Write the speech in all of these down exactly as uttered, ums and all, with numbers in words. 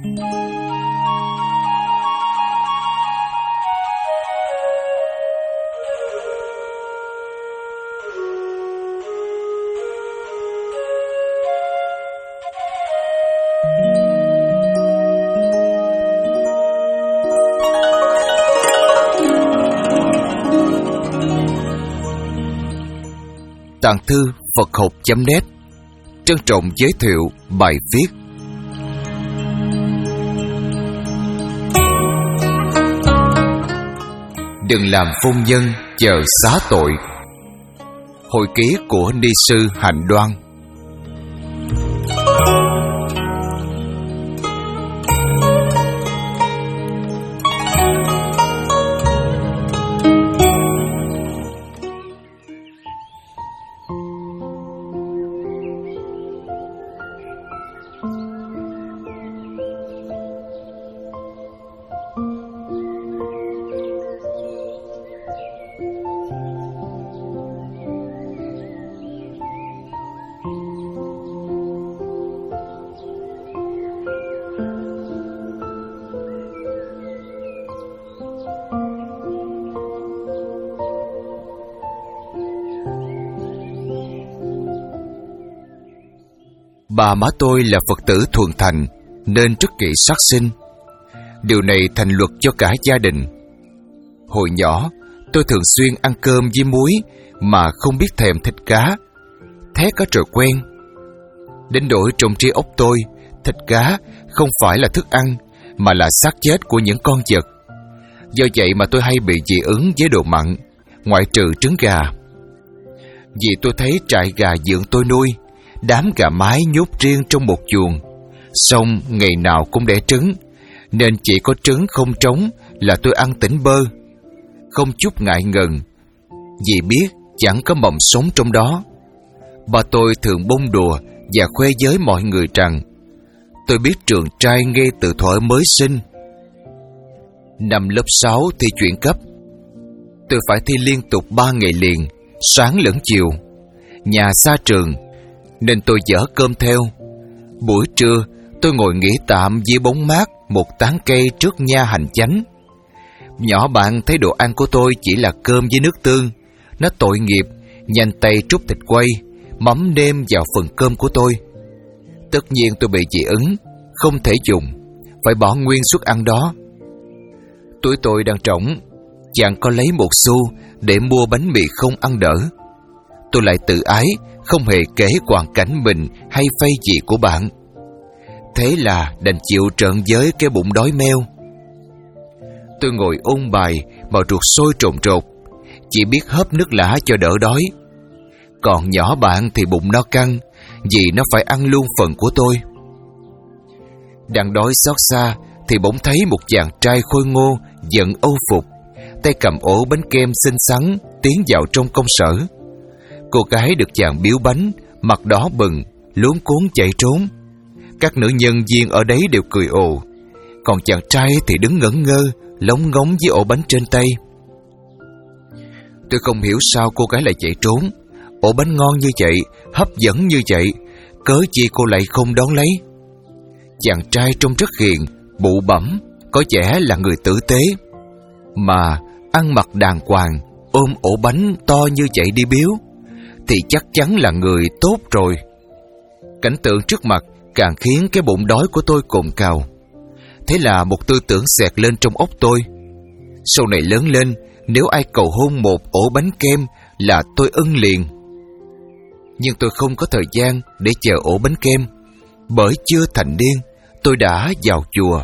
Tàng thư Phật học chấm net trân trọng giới thiệu bài viết Đừng làm phôn nhân chờ xá tội. Hồi ký của ni sư Hạnh Đoan. Bà má tôi là Phật tử thuần thành nên rất kỵ sát sinh. Điều này thành luật cho cả gia đình. Hồi nhỏ, tôi thường xuyên ăn cơm với muối mà không biết thèm thịt cá. Thế có rồi quen. Đến nỗi trong trí óc tôi, thịt cá không phải là thức ăn mà là xác chết của những con vật. Do vậy mà tôi hay bị dị ứng với đồ mặn, ngoại trừ trứng gà. Vì tôi thấy trại gà dưỡng tôi nuôi, đám gà mái nhốt riêng trong một chuồng, xong ngày nào cũng đẻ trứng, nên chỉ có trứng không trống là tôi ăn tỉnh bơ, không chút ngại ngần, vì biết chẳng có mầm sống trong đó. Bà tôi thường bông đùa và khoe với mọi người rằng tôi biết trường trai ngay từ thuở mới sinh. Năm lớp sáu thi chuyển cấp, tôi phải thi liên tục ba ngày liền, sáng lẫn chiều. Nhà xa trường nên tôi dở cơm theo. Buổi trưa tôi ngồi nghỉ tạm dưới bóng mát một tán cây trước nha hành chánh. Nhỏ bạn thấy đồ ăn của tôi chỉ là cơm với nước tương, nó tội nghiệp, nhanh tay trút thịt quay, mắm nêm vào phần cơm của tôi. Tất nhiên tôi bị dị ứng, không thể dùng, phải bỏ nguyên suất ăn đó. Túi tôi đang trống, chẳng có lấy một xu để mua bánh mì không ăn đỡ. Tôi lại tự ái, không hề kể hoàn cảnh mình hay phay gì của bạn. Thế là đành chịu trợn với cái bụng đói meo. Tôi ngồi ôn bài mà ruột sôi trồn trột, chỉ biết hớp nước lã cho đỡ đói. Còn nhỏ bạn thì bụng no căng, vì nó phải ăn luôn phần của tôi. Đang đói xót xa thì bỗng thấy một chàng trai khôi ngô, giận âu phục, tay cầm ổ bánh kem xinh xắn tiến vào trong công sở. Cô gái được chàng biếu bánh, mặt đỏ bừng, luống cuống chạy trốn. Các nữ nhân viên ở đấy đều cười ồ, còn chàng trai thì đứng ngẩn ngơ, lóng ngóng với ổ bánh trên tay. Tôi không hiểu sao cô gái lại chạy trốn. Ổ bánh ngon như vậy, hấp dẫn như vậy, cớ chi cô lại không đón lấy? Chàng trai trông rất hiền, bụ bẫm, có vẻ là người tử tế, mà ăn mặc đàng hoàng, ôm ổ bánh to như vậy đi biếu thì chắc chắn là người tốt rồi. Cảnh tượng trước mặt càng khiến cái bụng đói của tôi cồn cào. Thế là một tư tưởng xẹt lên trong óc tôi. Sau này lớn lên, nếu ai cầu hôn một ổ bánh kem là tôi ưng liền. Nhưng tôi không có thời gian để chờ ổ bánh kem, bởi chưa thành niên tôi đã vào chùa.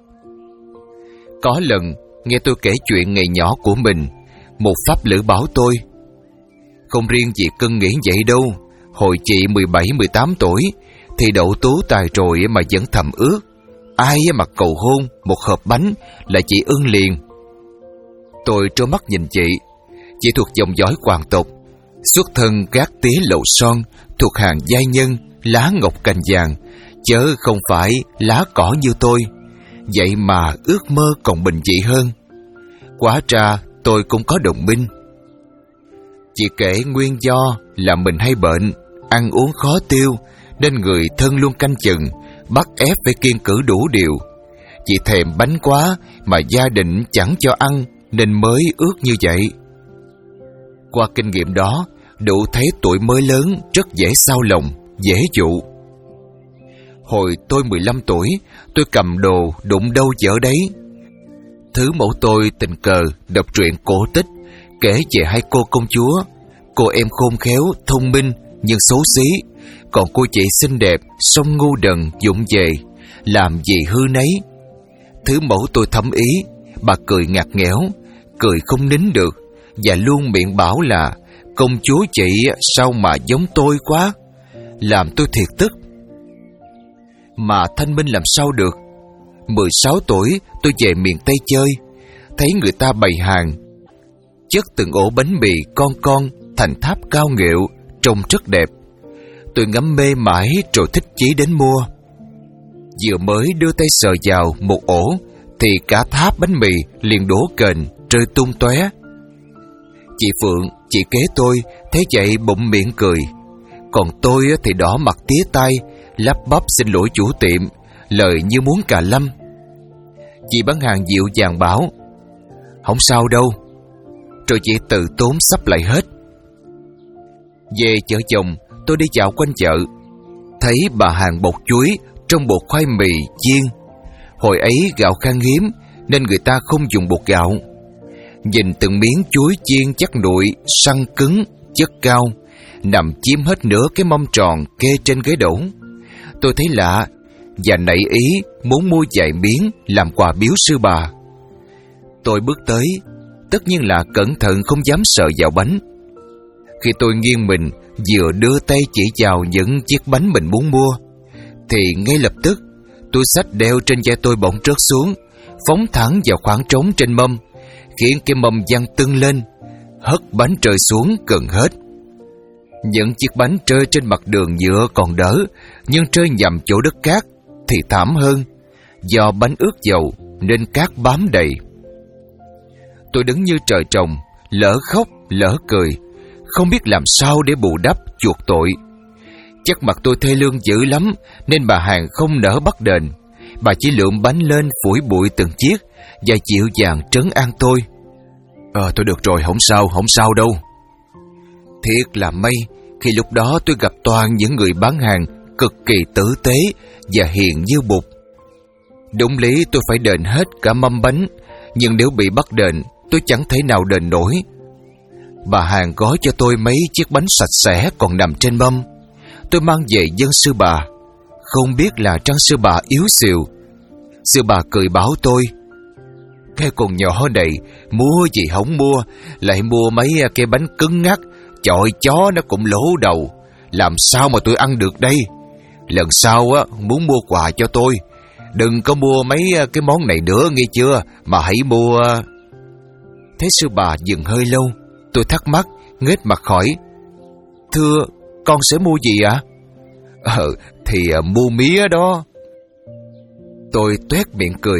Có lần nghe tôi kể chuyện ngày nhỏ của mình, một pháp lữ bảo tôi: không riêng gì cưng nghĩ vậy đâu, hồi chị mười bảy mười tám tuổi thì đậu tú tài rồi mà vẫn thầm ước, ai mà cầu hôn một hộp bánh là chị ưng liền. Tôi trố mắt nhìn chị. Chị thuộc dòng dõi hoàng tộc, xuất thân gác tía lầu son, thuộc hàng giai nhân, lá ngọc cành vàng, chớ không phải lá cỏ như tôi. Vậy mà ước mơ còn bình dị hơn. Quá ra tôi cũng có đồng minh. Chị kể nguyên do là mình hay bệnh, ăn uống khó tiêu, nên người thân luôn canh chừng, bắt ép phải kiêng cữ đủ điều, Chị thèm bánh quá mà gia đình chẳng cho ăn nên mới ước như vậy. Qua kinh nghiệm đó, đủ thấy tuổi mới lớn rất dễ xao lòng, dễ dụ. Hồi tôi mười lăm tuổi, tôi cầm đồ đụng đâu dở đấy. Thứ mẫu tôi tình cờ đọc truyện cổ tích kể về hai cô công chúa. Cô em khôn khéo, thông minh nhưng xấu xí, còn cô chị xinh đẹp, song ngu đần, vụng về, làm gì hư nấy. Thứ mẫu tôi thấm ý, bà cười ngặt nghẽo, cười không nín được, và luôn miệng bảo là công chúa chị sao mà giống tôi quá, làm tôi thiệt tức. Mà thanh minh làm sao được. Mười sáu tuổi tôi về miền Tây chơi, thấy người ta bày hàng, chất từng ổ bánh mì con con thành tháp cao nghệu, trông rất đẹp. Tôi ngắm mê mãi rồi thích chí đến mua. Vừa mới đưa tay sờ vào một ổ thì cả tháp bánh mì liền đổ kềnh rơi tung tóe. Chị Phượng, chị kế tôi thấy vậy bụng miệng cười, còn tôi thì đỏ mặt tía tai, lắp bắp xin lỗi chủ tiệm, lời như muốn cà lâm. Chị bán hàng dịu dàng bảo không sao đâu, rồi chị tự tốn sắp lại hết. Về chợ chồng, tôi đi dạo quanh chợ, thấy bà hàng bột chuối trong bột khoai mì chiên. Hồi ấy gạo khan hiếm nên người ta không dùng bột gạo. Nhìn từng miếng chuối chiên chắc nụi, săn cứng, chất cao, nằm chiếm hết nửa cái mâm tròn kê trên ghế đẩu. Tôi thấy lạ và nảy ý muốn mua vài miếng làm quà biếu sư bà. Tôi bước tới, tất nhiên là cẩn thận không dám sờ vào bánh. Khi tôi nghiêng mình vừa đưa tay chỉ vào những chiếc bánh mình muốn mua, thì ngay lập tức túi xách đeo trên vai tôi bỗng rớt xuống, phóng thẳng vào khoảng trống trên mâm, khiến cái mâm văng tưng lên, hất bánh rơi xuống gần hết. Những chiếc bánh rơi trên mặt đường nhựa còn đỡ, nhưng rơi nhầm chỗ đất cát thì thảm hơn. Do bánh ướt dầu nên cát bám đầy. Tôi đứng như trời trồng, lỡ khóc lỡ cười, không biết làm sao để bù đắp chuộc tội. Chắc mặt tôi thê lương dữ lắm nên bà hàng không nỡ bắt đền. Bà chỉ lượm bánh lên phủi bụi từng chiếc và dịu dàng trấn an tôi. Ờ tôi được rồi, không sao, không sao đâu. Thiệt là may khi lúc đó tôi gặp toàn những người bán hàng cực kỳ tử tế và hiền như bụt. Đúng lý tôi phải đền hết cả mâm bánh, nhưng nếu bị bắt đền tôi chẳng thể nào đền nổi. Bà hàng gói cho tôi mấy chiếc bánh sạch sẽ còn nằm trên mâm. Tôi mang về dâng sư bà. Không biết là trăng sư bà yếu xìu. Sư bà cười bảo tôi: cái con nhỏ này mua gì không mua, lại mua mấy cái bánh cứng ngắc, chọi chó nó cũng lố đầu. Làm sao mà tôi ăn được đây? Lần sau á muốn mua quà cho tôi, đừng có mua mấy cái món này nữa nghe chưa, mà hãy mua. Thế sư bà dừng hơi lâu. Tôi thắc mắc, nghếch mặt hỏi: thưa, con sẽ mua gì ạ? Ờ, thì uh, mua mía đó. Tôi toét miệng cười.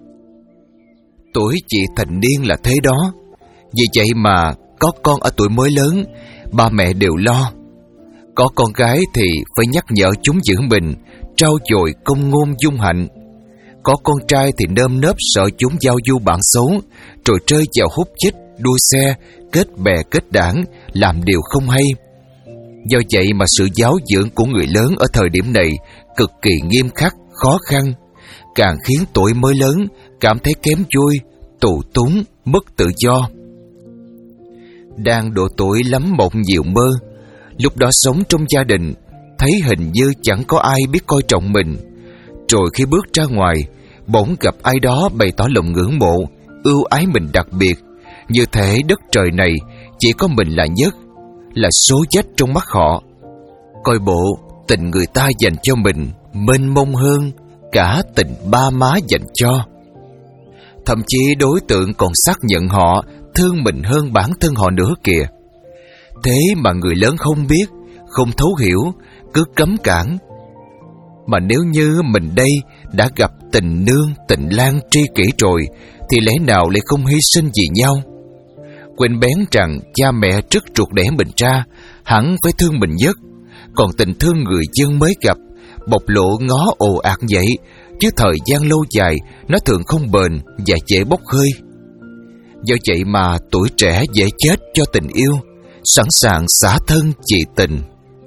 Tuổi chị thành niên là thế đó. Vì vậy mà có con ở tuổi mới lớn, ba mẹ đều lo. Có con gái thì phải nhắc nhở chúng giữ mình, trau dồi công ngôn dung hạnh. Có con trai thì nơm nớp sợ chúng giao du bạn xấu, rồi rơi vào hút chích, đua xe, kết bè kết đảng, làm điều không hay. Do vậy mà sự giáo dưỡng của người lớn ở thời điểm này cực kỳ nghiêm khắc, khó khăn, càng khiến tuổi mới lớn cảm thấy kém vui, tù túng, mất tự do. Đang độ tuổi lắm mộng nhiều mơ, lúc đó sống trong gia đình, thấy hình như chẳng có ai biết coi trọng mình. Rồi khi bước ra ngoài, bỗng gặp ai đó bày tỏ lòng ngưỡng mộ, ưu ái mình đặc biệt, như thể đất trời này chỉ có mình là nhất, là số dách trong mắt họ. Coi bộ tình người ta dành cho mình mênh mông hơn cả tình ba má dành cho. Thậm chí đối tượng còn xác nhận họ thương mình hơn bản thân họ nữa kìa. Thế mà người lớn không biết, không thấu hiểu, cứ cấm cản. Mà nếu như mình đây đã gặp tình nương, tình lang tri kỷ rồi, thì lẽ nào lại không hy sinh vì nhau? Quên bén rằng cha mẹ trước ruột đẻ mình ra hẳn phải thương mình nhất. Còn tình thương người dân mới gặp, bộc lộ ngó ồ ạt vậy, chứ thời gian lâu dài nó thường không bền và dễ bốc hơi. Do vậy mà tuổi trẻ dễ chết cho tình yêu, sẵn sàng xả thân vì tình.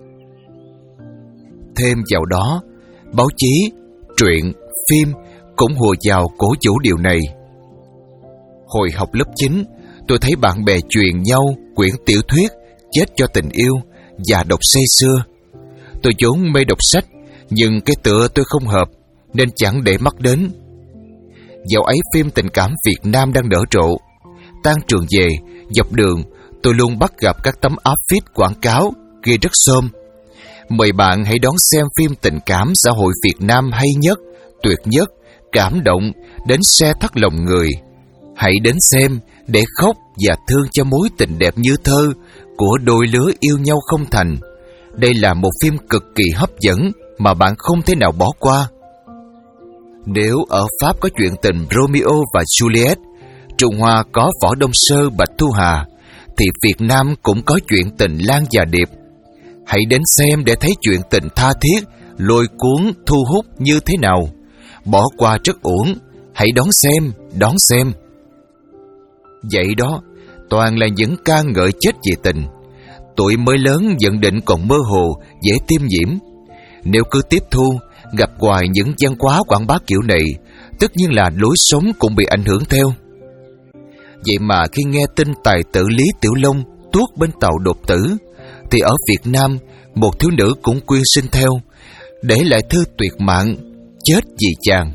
Thêm vào đó, báo chí, truyện, phim cũng hùa vào cổ vũ điều này. Hồi học lớp chín, tôi thấy bạn bè truyền nhau quyển tiểu thuyết Chết cho tình yêu và đọc say sưa. Tôi vốn mê đọc sách, nhưng cái tựa tôi không hợp nên chẳng để mắt đến. Dạo ấy phim tình cảm Việt Nam đang nở rộ. Tan trường về, dọc đường tôi luôn bắt gặp các tấm áp phích quảng cáo ghi rất xôm: mời bạn hãy đón xem phim tình cảm xã hội Việt Nam hay nhất, tuyệt nhất, cảm động đến se thắt lòng người. Hãy đến xem để khóc và thương cho mối tình đẹp như thơ của đôi lứa yêu nhau không thành. Đây là một phim cực kỳ hấp dẫn mà bạn không thể nào bỏ qua. Nếu ở Pháp có chuyện tình Romeo và Juliet, Trung Hoa có Võ Đông Sơ Bạch Thu Hà, thì Việt Nam cũng có chuyện tình Lan và Điệp. Hãy đến xem để thấy chuyện tình tha thiết, lôi cuốn, thu hút như thế nào. Bỏ qua rất uổng. Hãy đón xem, đón xem. Vậy đó, toàn là những ca ngợi chết vì tình. Tuổi mới lớn nhận định còn mơ hồ, dễ tiêm nhiễm. Nếu cứ tiếp thu, gặp hoài những văn hóa quảng bá kiểu này, tất nhiên là lối sống cũng bị ảnh hưởng theo. Vậy mà khi nghe tin tài tử Lý Tiểu Long tuốt bên tàu đột tử, thì ở Việt Nam một thiếu nữ cũng quyên sinh theo, để lại thư tuyệt mạng: chết vì chàng.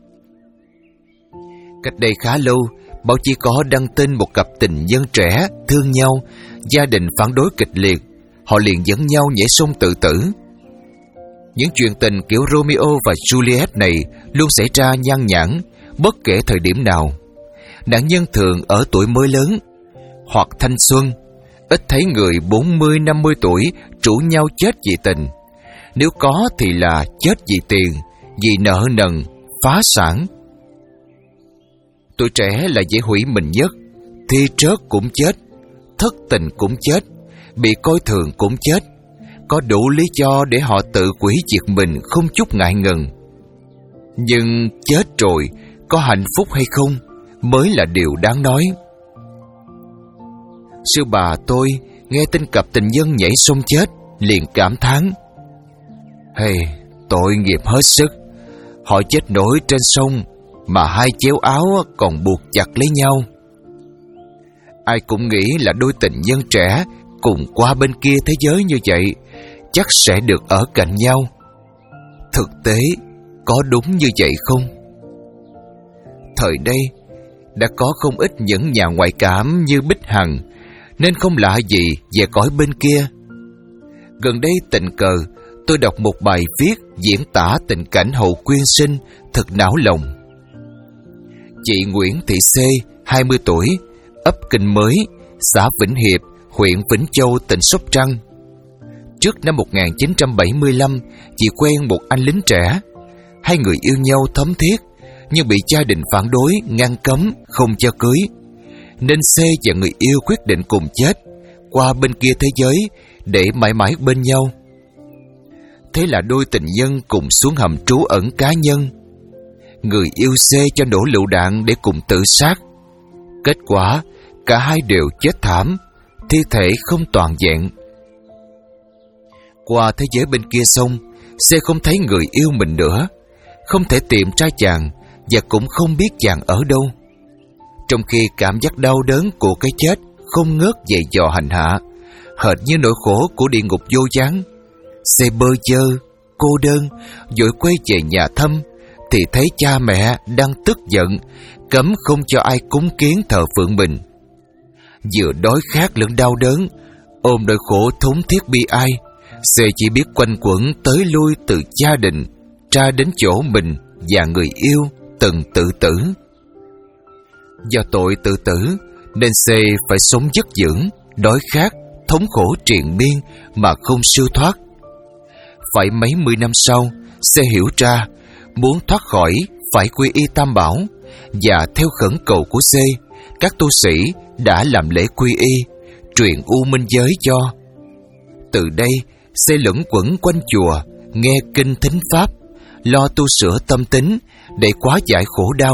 Cách đây khá lâu, báo chí có đăng tin một cặp tình nhân trẻ thương nhau, gia đình phản đối kịch liệt, họ liền dẫn nhau nhảy sông tự tử. Những chuyện tình kiểu Romeo và Juliet này luôn xảy ra nhan nhản, bất kể thời điểm nào. Nạn nhân thường ở tuổi mới lớn hoặc thanh xuân, ít thấy người bốn mươi năm mươi tuổi rủ nhau chết vì tình. Nếu có thì là chết vì tiền, vì nợ nần, phá sản. Tuổi trẻ là dễ hủy mình nhất. Thi trớt cũng chết, thất tình cũng chết, bị coi thường cũng chết. Có đủ lý do để họ tự hủy diệt mình không chút ngại ngần. Nhưng chết rồi, có hạnh phúc hay không mới là điều đáng nói. Sư bà tôi nghe tin cặp tình nhân nhảy sông chết, liền cảm thán: hey, tội nghiệp hết sức. Họ chết nổi trên sông mà hai chéo áo còn buộc chặt lấy nhau. Ai cũng nghĩ là đôi tình nhân trẻ cùng qua bên kia thế giới như vậy chắc sẽ được ở cạnh nhau. Thực tế có đúng như vậy không? Thời đây đã có không ít những nhà ngoại cảm như Bích Hằng, nên không lạ gì về cõi bên kia. Gần đây tình cờ tôi đọc một bài viết diễn tả tình cảnh hậu quyên sinh thật não lòng. Chị Nguyễn Thị C, hai mươi tuổi, ấp Kinh Mới, xã Vĩnh Hiệp, huyện Vĩnh Châu, tỉnh Sóc Trăng. Trước năm một nghìn chín trăm bảy mươi lăm, chị quen một anh lính trẻ. Hai người yêu nhau thấm thiết, nhưng bị gia đình phản đối, ngăn cấm, không cho cưới. Nên C và người yêu quyết định cùng chết, qua bên kia thế giới, để mãi mãi bên nhau. Thế là đôi tình nhân cùng xuống hầm trú ẩn cá nhân. Người yêu C cho nổ lựu đạn để cùng tự sát. Kết quả, cả hai đều chết thảm, thi thể không toàn vẹn. Qua thế giới bên kia sông, C không thấy người yêu mình nữa, không thể tìm ra chàng và cũng không biết chàng ở đâu. Trong khi cảm giác đau đớn của cái chết không ngớt dày dò hành hạ, hệt như nỗi khổ của địa ngục vô gián. C bơ vơ, cô đơn, vội quay về nhà thăm, thì thấy cha mẹ đang tức giận, cấm không cho ai cúng kiến thờ phượng mình. Vừa đói khát lẫn đau đớn, ôm nỗi khổ thốn thiết bi ai, C chỉ biết quanh quẩn tới lui từ gia đình ra đến chỗ mình và người yêu từng tự tử. Do tội tự tử nên C phải sống dứt dưỡng, đói khát, thống khổ triền miên mà không siêu thoát. Phải mấy mươi năm sau, C hiểu ra muốn thoát khỏi phải quy y Tam Bảo, và theo khẩn cầu của C, các tu sĩ đã làm lễ quy y, truyền u minh giới cho. Từ đây, C luẩn quẩn quanh chùa, nghe kinh thính pháp, lo tu sửa tâm tính để hóa giải khổ đau.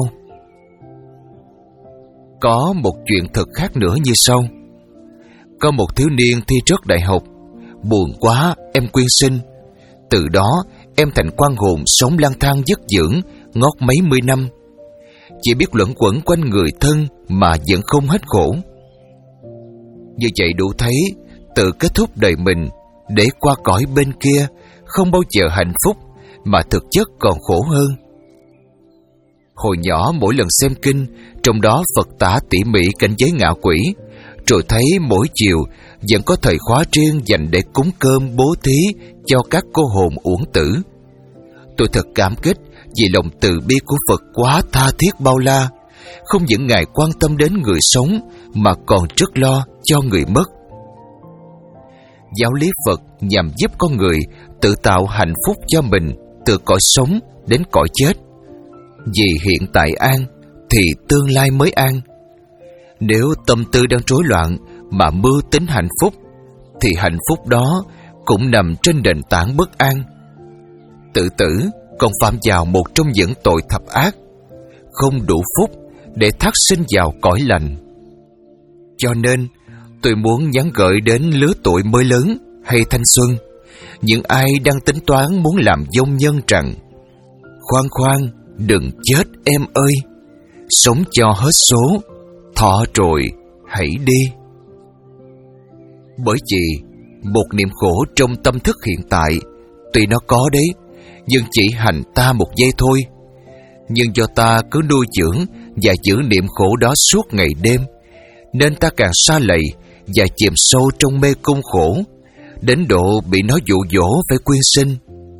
Có một chuyện thật khác nữa như sau. Có một thiếu niên thi rớt đại học. Buồn quá, em quyên sinh. Từ đó em thành quan hồn sống lang thang vất vưởng ngót mấy mươi năm, chỉ biết luẩn quẩn quanh người thân mà vẫn không hết khổ. Như vậy đủ thấy tự kết thúc đời mình để qua cõi bên kia không bao giờ hạnh phúc, mà thực chất còn khổ hơn. Hồi nhỏ mỗi lần xem kinh, trong đó Phật tả tỉ mỉ cảnh giới ngạ quỷ, rồi thấy mỗi chiều vẫn có thời khóa riêng dành để cúng cơm bố thí cho các cô hồn uổng tử. Tôi thật cảm kích vì lòng từ bi của Phật quá tha thiết bao la, không những Ngài quan tâm đến người sống mà còn rất lo cho người mất. Giáo lý Phật nhằm giúp con người tự tạo hạnh phúc cho mình từ cõi sống đến cõi chết. Vì hiện tại an thì tương lai mới an. Nếu tâm tư đang rối loạn mà mưu tính hạnh phúc, thì hạnh phúc đó cũng nằm trên nền tảng bất an. Tự tử còn phạm vào một trong những tội thập ác, không đủ phúc để thác sinh vào cõi lành. Cho nên tôi muốn nhắn gửi đến lứa tuổi mới lớn hay thanh xuân, những ai đang tính toán muốn làm vong nhân rằng: khoan khoan, đừng chết em ơi, sống cho hết số, thọ rồi hãy đi. Bởi vì một niệm khổ trong tâm thức hiện tại, tuy nó có đấy, nhưng chỉ hành ta một giây thôi. Nhưng do ta cứ nuôi dưỡng và giữ niệm khổ đó suốt ngày đêm, nên ta càng sa lầy và chìm sâu trong mê cung khổ, đến độ bị nó dụ dỗ phải quyên sinh.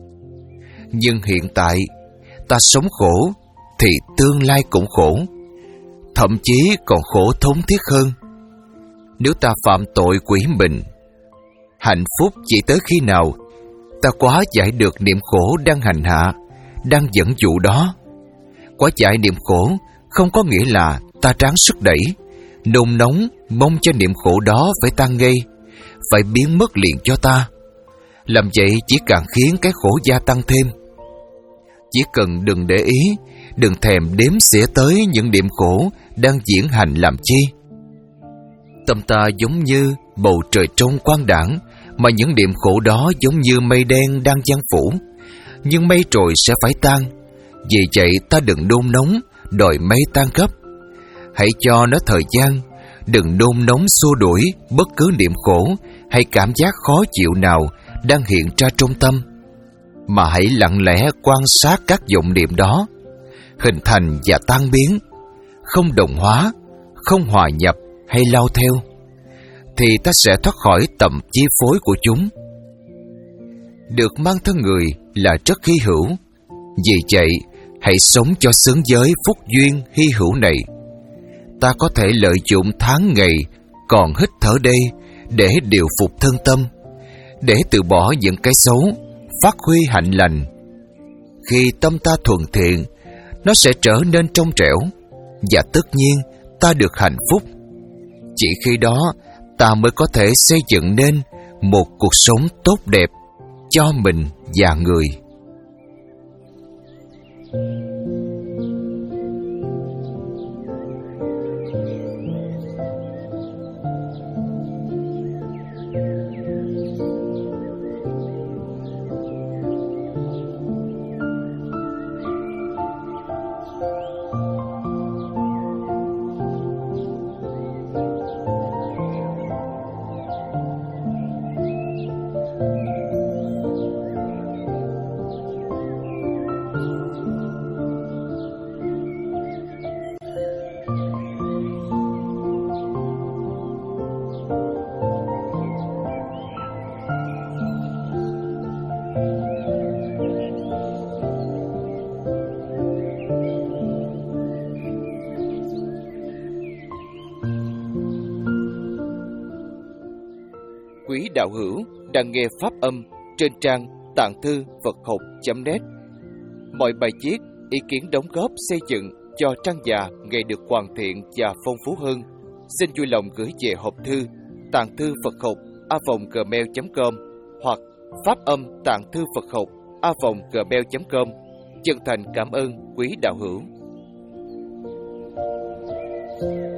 Nhưng hiện tại ta sống khổ thì tương lai cũng khổ, thậm chí còn khổ thống thiết hơn. Nếu ta phạm tội quỷ mình, hạnh phúc chỉ tới khi nào ta quá giải được niệm khổ đang hành hạ, đang dẫn dụ đó. Quá giải niệm khổ không có nghĩa là ta ráng sức đẩy, nôn nóng mong cho niệm khổ đó phải tan ngay, phải biến mất liền cho ta. Làm vậy chỉ càng khiến cái khổ gia tăng thêm. Chỉ cần đừng để ý, đừng thèm đếm xỉa tới những niệm khổ đang diễn hành làm chi. Tâm ta giống như bầu trời trong quang đãng, mà những niệm khổ đó giống như mây đen đang giăng phủ. Nhưng mây rồi sẽ phải tan. Vì vậy ta đừng nôn nóng đòi mây tan gấp. Hãy cho nó thời gian, đừng nôn nóng xua đuổi bất cứ niệm khổ hay cảm giác khó chịu nào đang hiện ra trong tâm, mà hãy lặng lẽ quan sát các vọng niệm đó, hình thành và tan biến, không đồng hóa, không hòa nhập hay lao theo, thì ta sẽ thoát khỏi tầm chi phối của chúng. Được mang thân người là rất hy hữu. Vì vậy, hãy sống cho xứng với phúc duyên hy hữu này. Ta có thể lợi dụng tháng ngày còn hít thở đây để điều phục thân tâm, để từ bỏ những cái xấu, phát huy hạnh lành. Khi tâm ta thuần thiện, nó sẽ trở nên trong trẻo, và tất nhiên ta được hạnh phúc. Chỉ khi đó ta mới có thể xây dựng nên một cuộc sống tốt đẹp cho mình và người. Quý đạo hữu đang nghe pháp âm trên trang tạng thư Phật học chấm net. Mọi bài viết, ý kiến đóng góp xây dựng cho trang già ngày được hoàn thiện và phong phú hơn, xin vui lòng gửi về hộp thư tạng thư Phật học a vòng gmail chấm com hoặc pháp âm tạng thư Phật học a vòng gmail chấm com Chân thành cảm ơn quý đạo hữu.